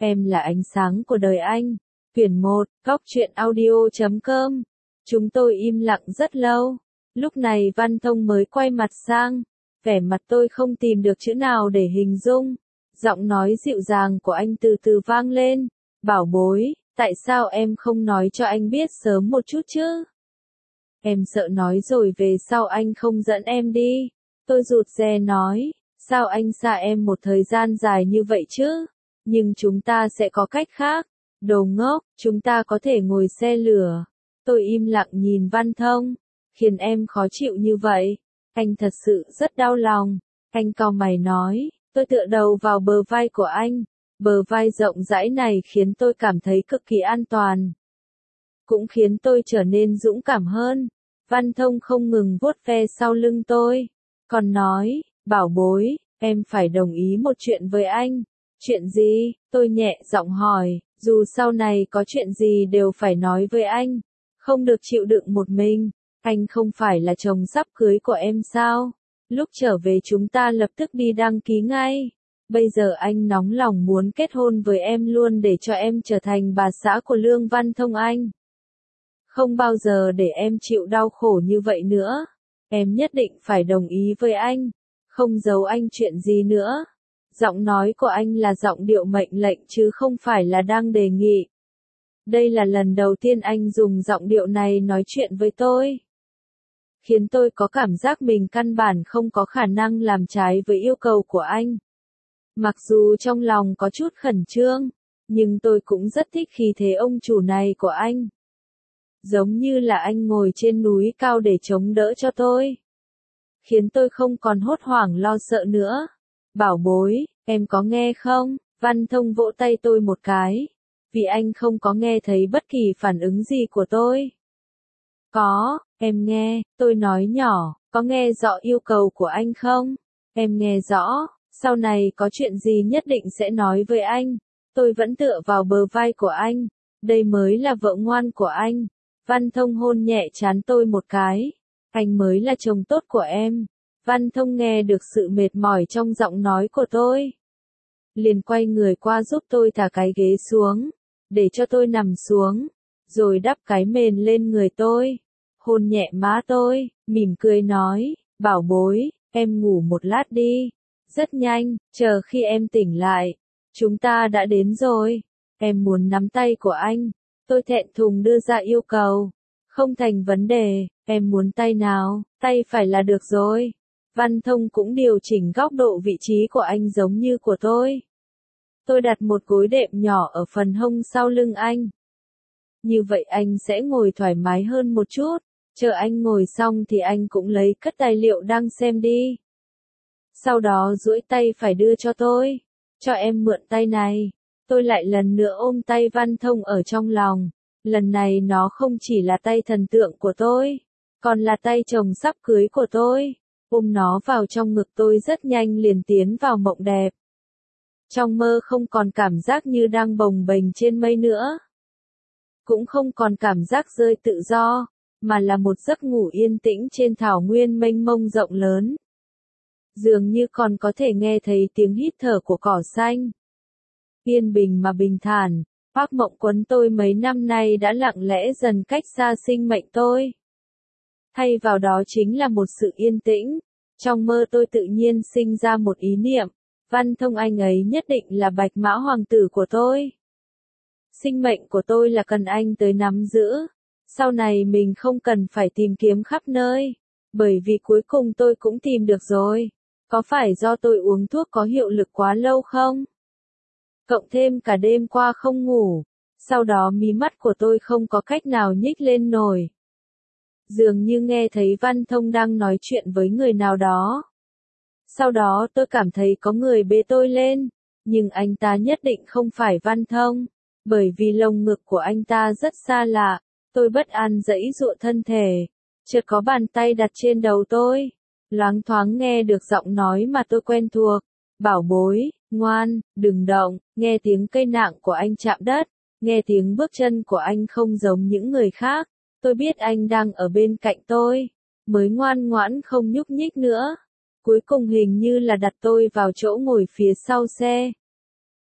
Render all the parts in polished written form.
Em là ánh sáng của đời anh. Quyển 1, Góc truyện audio.com. Chúng tôi im lặng rất lâu. Lúc này Văn Thông mới quay mặt sang. Vẻ mặt tôi không tìm được chữ nào để hình dung. Giọng nói dịu dàng của anh từ từ vang lên. Bảo bối, tại sao em không nói cho anh biết sớm một chút chứ? Em sợ nói rồi về sau anh không dẫn em đi. Tôi rụt rè nói, sao anh xa em một thời gian dài như vậy chứ? Nhưng chúng ta sẽ có cách khác. Đồ ngốc, chúng ta có thể ngồi xe lửa. Tôi im lặng nhìn Văn Thông. Khiến em khó chịu như vậy. Anh thật sự rất đau lòng. Anh cau mày nói, tôi tựa đầu vào bờ vai của anh. Bờ vai rộng rãi này khiến tôi cảm thấy cực kỳ an toàn. Cũng khiến tôi trở nên dũng cảm hơn. Văn Thông không ngừng vuốt ve sau lưng tôi. Còn nói, bảo bối, em phải đồng ý một chuyện với anh. Chuyện gì? Tôi nhẹ giọng hỏi, dù sau này có chuyện gì đều phải nói với anh. Không được chịu đựng một mình. Anh không phải là chồng sắp cưới của em sao? Lúc trở về chúng ta lập tức đi đăng ký ngay. Bây giờ anh nóng lòng muốn kết hôn với em luôn để cho em trở thành bà xã của Lương Văn Thông anh. Không bao giờ để em chịu đau khổ như vậy nữa. Em nhất định phải đồng ý với anh. Không giấu anh chuyện gì nữa. Giọng nói của anh là giọng điệu mệnh lệnh chứ không phải là đang đề nghị. Đây là lần đầu tiên anh dùng giọng điệu này nói chuyện với tôi. Khiến tôi có cảm giác mình căn bản không có khả năng làm trái với yêu cầu của anh. Mặc dù trong lòng có chút khẩn trương, nhưng tôi cũng rất thích khí thế ông chủ này của anh. Giống như là anh ngồi trên núi cao để chống đỡ cho tôi. Khiến tôi không còn hốt hoảng lo sợ nữa. Bảo bối, em có nghe không? Văn Thông vỗ tay tôi một cái. Vì anh không có nghe thấy bất kỳ phản ứng gì của tôi. Có, em nghe, tôi nói nhỏ, có nghe rõ yêu cầu của anh không? Em nghe rõ, sau này có chuyện gì nhất định sẽ nói với anh. Tôi vẫn tựa vào bờ vai của anh. Đây mới là vợ ngoan của anh. Văn Thông hôn nhẹ trán tôi một cái. Anh mới là chồng tốt của em. Văn Thông nghe được sự mệt mỏi trong giọng nói của tôi. Liền quay người qua giúp tôi thả cái ghế xuống. Để cho tôi nằm xuống. Rồi đắp cái mền lên người tôi. Hôn nhẹ má tôi, mỉm cười nói, bảo bối, em ngủ một lát đi. Rất nhanh, chờ khi em tỉnh lại. Chúng ta đã đến rồi. Em muốn nắm tay của anh. Tôi thẹn thùng đưa ra yêu cầu. Không thành vấn đề, em muốn tay nào, tay phải là được rồi. Văn Thông cũng điều chỉnh góc độ vị trí của anh giống như của tôi. Tôi đặt một gối đệm nhỏ ở phần hông sau lưng anh. Như vậy anh sẽ ngồi thoải mái hơn một chút. Chờ anh ngồi xong thì anh cũng lấy cất tài liệu đang xem đi. Sau đó duỗi tay phải đưa cho tôi. Cho em mượn tay này. Tôi lại lần nữa ôm tay Văn Thông ở trong lòng. Lần này nó không chỉ là tay thần tượng của tôi. Còn là tay chồng sắp cưới của tôi. Ôm nó vào trong ngực tôi rất nhanh liền tiến vào mộng đẹp. Trong mơ không còn cảm giác như đang bồng bềnh trên mây nữa. Cũng không còn cảm giác rơi tự do. Mà là một giấc ngủ yên tĩnh trên thảo nguyên mênh mông rộng lớn. Dường như còn có thể nghe thấy tiếng hít thở của cỏ xanh. Yên bình mà bình thản, Phác mộng quấn tôi mấy năm nay đã lặng lẽ dần cách xa sinh mệnh tôi. Thay vào đó chính là một sự yên tĩnh. Trong mơ tôi tự nhiên sinh ra một ý niệm, Văn Thông anh ấy nhất định là bạch mã hoàng tử của tôi. Sinh mệnh của tôi là cần anh tới nắm giữ. Sau này mình không cần phải tìm kiếm khắp nơi, bởi vì cuối cùng tôi cũng tìm được rồi. Có phải do tôi uống thuốc có hiệu lực quá lâu không? Cộng thêm cả đêm qua không ngủ, sau đó mí mắt của tôi không có cách nào nhích lên nổi. Dường như nghe thấy Văn Thông đang nói chuyện với người nào đó. Sau đó tôi cảm thấy có người bế tôi lên, nhưng anh ta nhất định không phải Văn Thông, bởi vì lồng ngực của anh ta rất xa lạ. Tôi bất an giãy giụa thân thể, chợt có bàn tay đặt trên đầu tôi, loáng thoáng nghe được giọng nói mà tôi quen thuộc, bảo bối, ngoan, đừng động, nghe tiếng cây nạng của anh chạm đất, nghe tiếng bước chân của anh không giống những người khác, tôi biết anh đang ở bên cạnh tôi, mới ngoan ngoãn không nhúc nhích nữa, cuối cùng hình như là đặt tôi vào chỗ ngồi phía sau xe.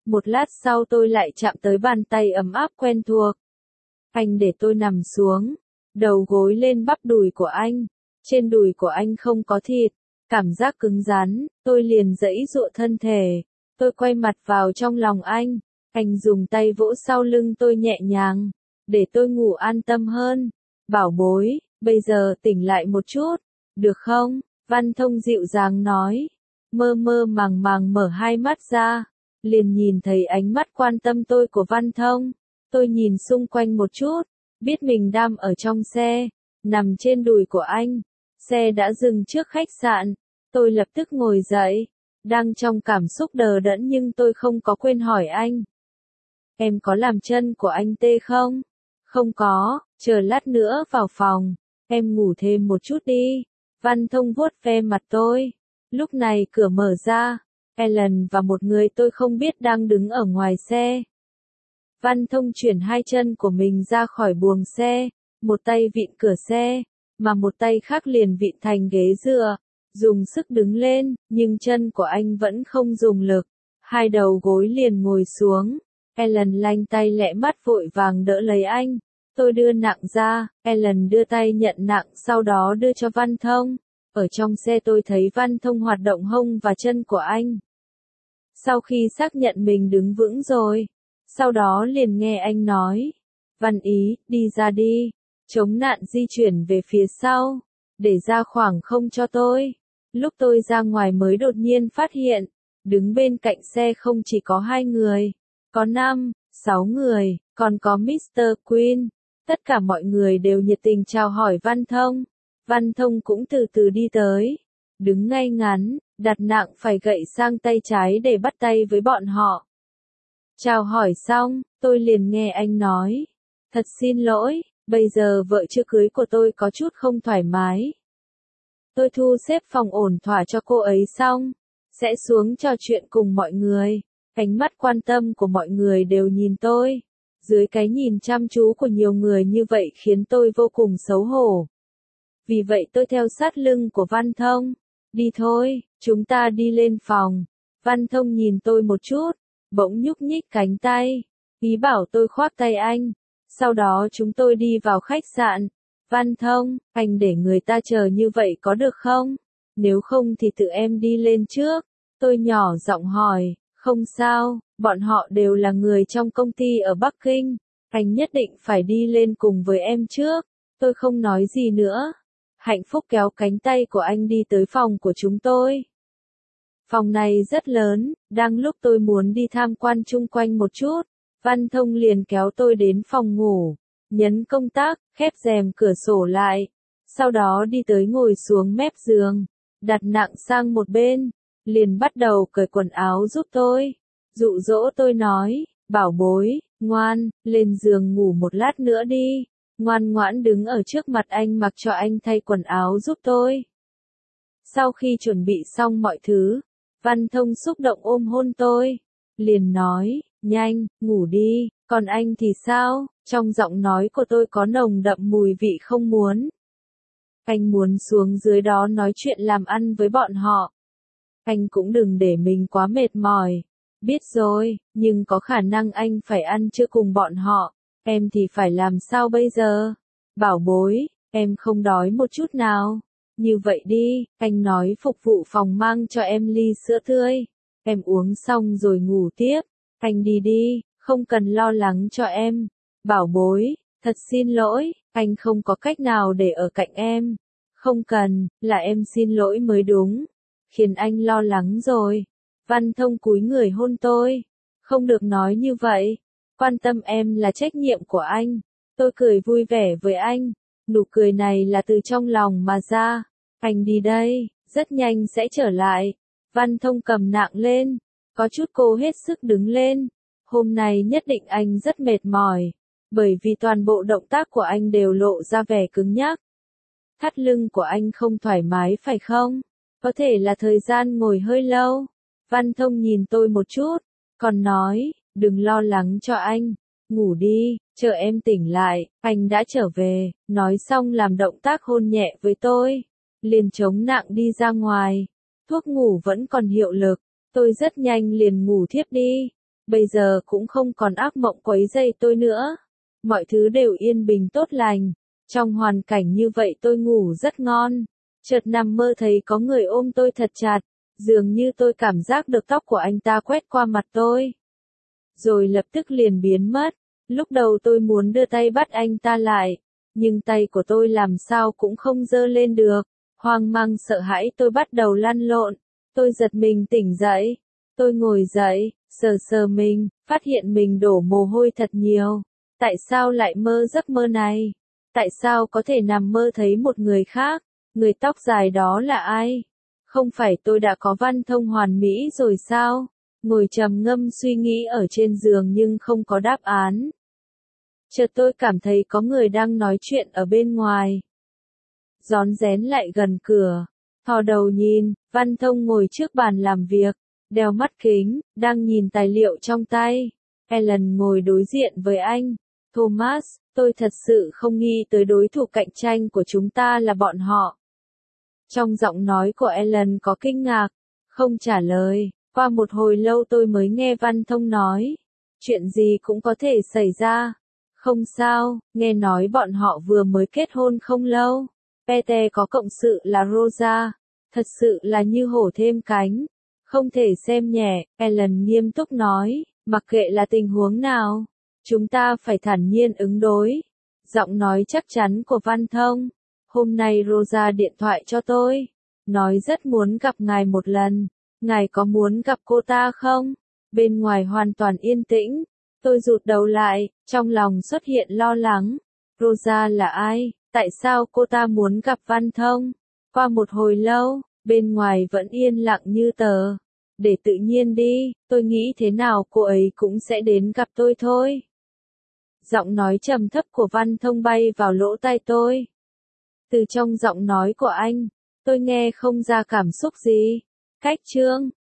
Một lát sau tôi lại chạm tới bàn tay ấm áp quen thuộc. Anh để tôi nằm xuống, đầu gối lên bắp đùi của anh. Trên đùi của anh không có thịt, cảm giác cứng rắn, tôi liền giãy giụa thân thể. Tôi quay mặt vào trong lòng anh dùng tay vỗ sau lưng tôi nhẹ nhàng, để tôi ngủ an tâm hơn. Bảo bối, bây giờ tỉnh lại một chút, được không? Văn Thông dịu dàng nói. Mơ mơ màng màng mở hai mắt ra, liền nhìn thấy ánh mắt quan tâm tôi của Văn Thông. Tôi nhìn xung quanh một chút, biết mình đang ở trong xe, nằm trên đùi của anh. Xe đã dừng trước khách sạn, tôi lập tức ngồi dậy, đang trong cảm xúc đờ đẫn nhưng tôi không có quên hỏi anh. Em có làm chân của anh tê không? Không có, chờ lát nữa vào phòng, em ngủ thêm một chút đi. Văn Thông vuốt ve mặt tôi. Lúc này cửa mở ra, Ellen và một người tôi không biết đang đứng ở ngoài xe. Văn Thông chuyển hai chân của mình ra khỏi buồng xe, một tay vịn cửa xe, mà một tay khác liền vịn thành ghế dựa, dùng sức đứng lên, nhưng chân của anh vẫn không dùng lực. Hai đầu gối liền ngồi xuống. Ellen lanh tay lẹ mắt vội vàng đỡ lấy anh. Tôi đưa nặng ra, Ellen đưa tay nhận nặng sau đó đưa cho Văn Thông. Ở trong xe tôi thấy Văn Thông hoạt động hông và chân của anh. Sau khi xác nhận mình đứng vững rồi, sau đó liền nghe anh nói. Văn Ý, đi ra đi. Chống nạn di chuyển về phía sau, để ra khoảng không cho tôi. Lúc tôi ra ngoài mới đột nhiên phát hiện, đứng bên cạnh xe không chỉ có 2 người, có 5, 6 người, còn có Mr. Queen. Tất cả mọi người đều nhiệt tình chào hỏi Văn Thông. Văn Thông cũng từ từ đi tới, đứng ngay ngắn, đặt nặng phải gậy sang tay trái để bắt tay với bọn họ. Chào hỏi xong, tôi liền nghe anh nói. Thật xin lỗi, bây giờ vợ chưa cưới của tôi có chút không thoải mái. Tôi thu xếp phòng ổn thỏa cho cô ấy xong, sẽ xuống trò chuyện cùng mọi người. Ánh mắt quan tâm của mọi người đều nhìn tôi. Dưới cái nhìn chăm chú của nhiều người như vậy khiến tôi vô cùng xấu hổ. Vì vậy tôi theo sát lưng của Văn Thông. Đi thôi, chúng ta đi lên phòng. Văn Thông nhìn tôi một chút, bỗng nhúc nhích cánh tay, ý bảo tôi khoác tay anh. Sau đó chúng tôi đi vào khách sạn. Văn Thông, anh để người ta chờ như vậy có được không? Nếu không thì tự em đi lên trước. Tôi nhỏ giọng hỏi. Không sao, bọn họ đều là người trong công ty ở Bắc Kinh. Anh nhất định phải đi lên cùng với em trước. Tôi không nói gì nữa. Hạnh Phúc kéo cánh tay của anh đi tới phòng của chúng tôi. Phòng này rất lớn, đang lúc tôi muốn đi tham quan chung quanh một chút, Văn Thông liền kéo tôi đến phòng ngủ, nhấn công tắc, khép rèm cửa sổ lại, sau đó đi tới ngồi xuống mép giường, đặt nặng sang một bên, liền bắt đầu cởi quần áo giúp tôi, dụ dỗ tôi nói, bảo bối, ngoan, lên giường ngủ một lát nữa đi, ngoan ngoãn đứng ở trước mặt anh mặc cho anh thay quần áo giúp tôi. Sau khi chuẩn bị xong mọi thứ, Văn Thông xúc động ôm hôn tôi, liền nói, nhanh, ngủ đi, còn anh thì sao? Trong giọng nói của tôi có nồng đậm mùi vị không muốn. Anh muốn xuống dưới đó nói chuyện làm ăn với bọn họ. Anh cũng đừng để mình quá mệt mỏi. Biết rồi, nhưng có khả năng anh phải ăn trưa cùng bọn họ. Em thì phải làm sao bây giờ? Bảo bối, em không đói một chút nào. Như vậy đi, anh nói phục vụ phòng mang cho em ly sữa tươi. Em uống xong rồi ngủ tiếp. Anh đi đi, không cần lo lắng cho em. Bảo bối, thật xin lỗi, anh không có cách nào để ở cạnh em. Không cần, là em xin lỗi mới đúng. Khiến anh lo lắng rồi. Văn Thông cúi người hôn tôi. Không được nói như vậy. Quan tâm em là trách nhiệm của anh. Tôi cười vui vẻ với anh. Nụ cười này là từ trong lòng mà ra. Anh đi đây, rất nhanh sẽ trở lại. Văn Thông cầm nặng lên. Có chút cô hết sức đứng lên. Hôm nay nhất định anh rất mệt mỏi. Bởi vì toàn bộ động tác của anh đều lộ ra vẻ cứng nhắc. Thắt lưng của anh không thoải mái phải không? Có thể là thời gian ngồi hơi lâu. Văn Thông nhìn tôi một chút, còn nói, đừng lo lắng cho anh, ngủ đi, chờ em tỉnh lại, anh đã trở về, nói xong làm động tác hôn nhẹ với tôi, liền chống nặng đi ra ngoài, thuốc ngủ vẫn còn hiệu lực, tôi rất nhanh liền ngủ thiếp đi, bây giờ cũng không còn ác mộng quấy rầy tôi nữa. Mọi thứ đều yên bình tốt lành. Trong hoàn cảnh như vậy tôi ngủ rất ngon. Chợt nằm mơ thấy có người ôm tôi thật chặt, dường như tôi cảm giác được tóc của anh ta quét qua mặt tôi. Rồi lập tức liền biến mất. Lúc đầu tôi muốn đưa tay bắt anh ta lại, nhưng tay của tôi làm sao cũng không giơ lên được. Hoang mang sợ hãi tôi bắt đầu lăn lộn. Tôi giật mình tỉnh dậy. Tôi ngồi dậy, sờ sờ mình, phát hiện mình đổ mồ hôi thật nhiều. Tại sao lại mơ giấc mơ này? Tại sao có thể nằm mơ thấy một người khác? Người tóc dài đó là ai? Không phải tôi đã có văn thông hoàn mỹ rồi sao? Ngồi trầm ngâm suy nghĩ ở trên giường nhưng không có đáp án. Chợt tôi cảm thấy có người đang nói chuyện ở bên ngoài. Rón rén lại gần cửa, thò đầu nhìn, Văn Thông ngồi trước bàn làm việc, đeo mắt kính, đang nhìn tài liệu trong tay. Ellen ngồi đối diện với anh. Thomas, tôi thật sự không nghĩ tới đối thủ cạnh tranh của chúng ta là bọn họ. Trong giọng nói của Ellen có kinh ngạc, không trả lời. Qua một hồi lâu tôi mới nghe Văn Thông nói. Chuyện gì cũng có thể xảy ra. Không sao, nghe nói bọn họ vừa mới kết hôn không lâu. Pete có cộng sự là Rosa. Thật sự là như hổ thêm cánh. Không thể xem nhẹ, Ellen nghiêm túc nói. Mặc kệ là tình huống nào, chúng ta phải thản nhiên ứng đối. Giọng nói chắc chắn của Văn Thông. Hôm nay Rosa điện thoại cho tôi. Nói rất muốn gặp ngài một lần. Ngài có muốn gặp cô ta không? Bên ngoài hoàn toàn yên tĩnh. Tôi rụt đầu lại, trong lòng xuất hiện lo lắng. Rosa là ai? Tại sao cô ta muốn gặp Văn Thông? Qua một hồi lâu, bên ngoài vẫn yên lặng như tờ. Để tự nhiên đi, tôi nghĩ thế nào cô ấy cũng sẽ đến gặp tôi thôi. Giọng nói trầm thấp của Văn Thông bay vào lỗ tai tôi. Từ trong giọng nói của anh, tôi nghe không ra cảm xúc gì. Cách chương